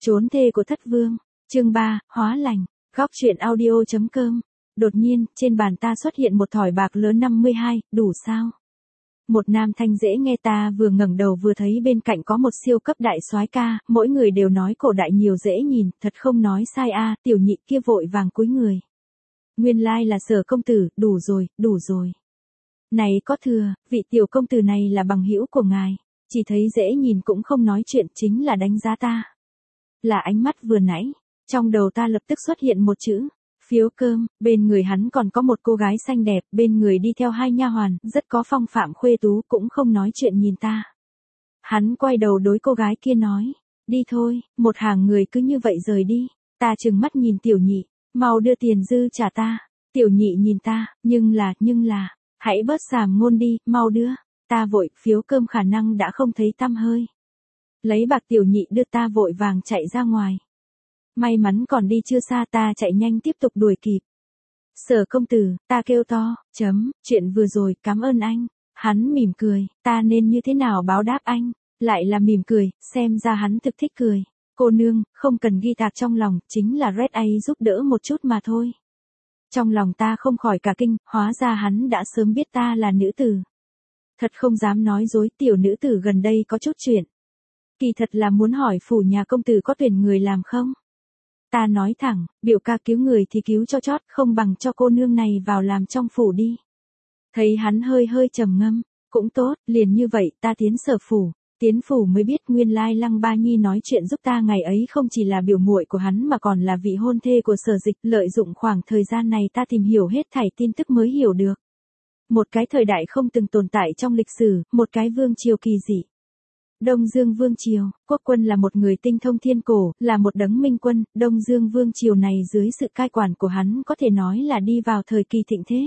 Trốn thê của thất vương. Chương 3, hóa lành. Góc truyện audio.com. Đột nhiên, trên bàn ta xuất hiện một thỏi bạc lớn 52, đủ sao? Một nam thanh dễ nghe, ta vừa ngẩng đầu vừa thấy bên cạnh có một siêu cấp đại soái ca, mỗi người đều nói cổ đại nhiều dễ nhìn, thật không nói sai a. Tiểu nhị kia vội vàng cúi người. Nguyên lai là Sở công tử, đủ rồi, đủ rồi. Này có thừa, vị tiểu công tử này là bằng hữu của ngài, chỉ thấy dễ nhìn cũng không nói chuyện, chính là đánh giá ta. Là ánh mắt vừa nãy, trong đầu ta lập tức xuất hiện một chữ, phiếu cơm. Bên người hắn còn có một cô gái xinh đẹp, bên người đi theo hai nha hoàn, rất có phong phạm khuê tú, cũng không nói chuyện nhìn ta. Hắn quay đầu đối cô gái kia nói, đi thôi. Một hàng người cứ như vậy rời đi. Ta trừng mắt nhìn tiểu nhị, mau đưa tiền dư trả ta. Tiểu nhị nhìn ta, nhưng là, hãy bớt sàm ngôn đi, mau đưa. Ta vội, phiếu cơm khả năng đã không thấy tăm hơi. Lấy bạc tiểu nhị đưa, ta vội vàng chạy ra ngoài. May mắn còn đi chưa xa, ta chạy nhanh tiếp tục đuổi kịp. Sở công tử, ta kêu to, chuyện vừa rồi, cảm ơn anh. Hắn mỉm cười, ta nên như thế nào báo đáp anh? Lại là mỉm cười, xem ra hắn thực thích cười. Cô nương, không cần ghi tạc trong lòng, chính là Red A giúp đỡ một chút mà thôi. Trong lòng ta không khỏi cả kinh, hóa ra hắn đã sớm biết ta là nữ tử. Thật không dám nói dối, tiểu nữ tử gần đây có chút chuyện. Kỳ thật là muốn hỏi phủ nhà công tử có tuyển người làm không? Ta nói thẳng, biểu ca cứu người thì cứu cho chót, không bằng cho cô nương này vào làm trong phủ đi. Thấy hắn hơi trầm ngâm, cũng tốt, liền như vậy ta tiến Sở phủ. Tiến phủ mới biết nguyên lai Lăng Ba Nhi nói chuyện giúp ta ngày ấy không chỉ là biểu muội của hắn mà còn là vị hôn thê của Sở Dịch. Lợi dụng khoảng thời gian này ta tìm hiểu hết thảy tin tức mới hiểu được. Một cái thời đại không từng tồn tại trong lịch sử, một cái vương triều kỳ dị. Đông Dương Vương Triều, quốc quân là một người tinh thông thiên cổ, là một đấng minh quân. Đông Dương Vương Triều này dưới sự cai quản của hắn có thể nói là đi vào thời kỳ thịnh thế.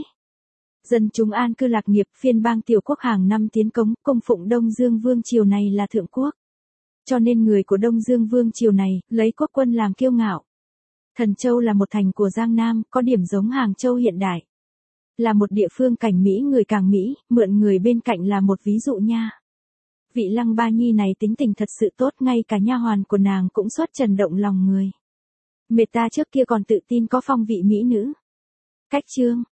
Dân chúng an cư lạc nghiệp, phiên bang tiểu quốc hàng năm tiến cống, cung phụng Đông Dương Vương Triều này là thượng quốc. Cho nên người của Đông Dương Vương Triều này, lấy quốc quân làm kiêu ngạo. Thần Châu là một thành của Giang Nam, có điểm giống Hàng Châu hiện đại. Là một địa phương cảnh Mỹ người càng Mỹ, mượn người bên cạnh là một ví dụ nha. Vị Lăng Ba Nhi này tính tình thật sự tốt, ngay cả nha hoàn của nàng cũng xuất trần động lòng người. Mệt ta trước kia còn tự tin có phong vị mỹ nữ. Cách chương,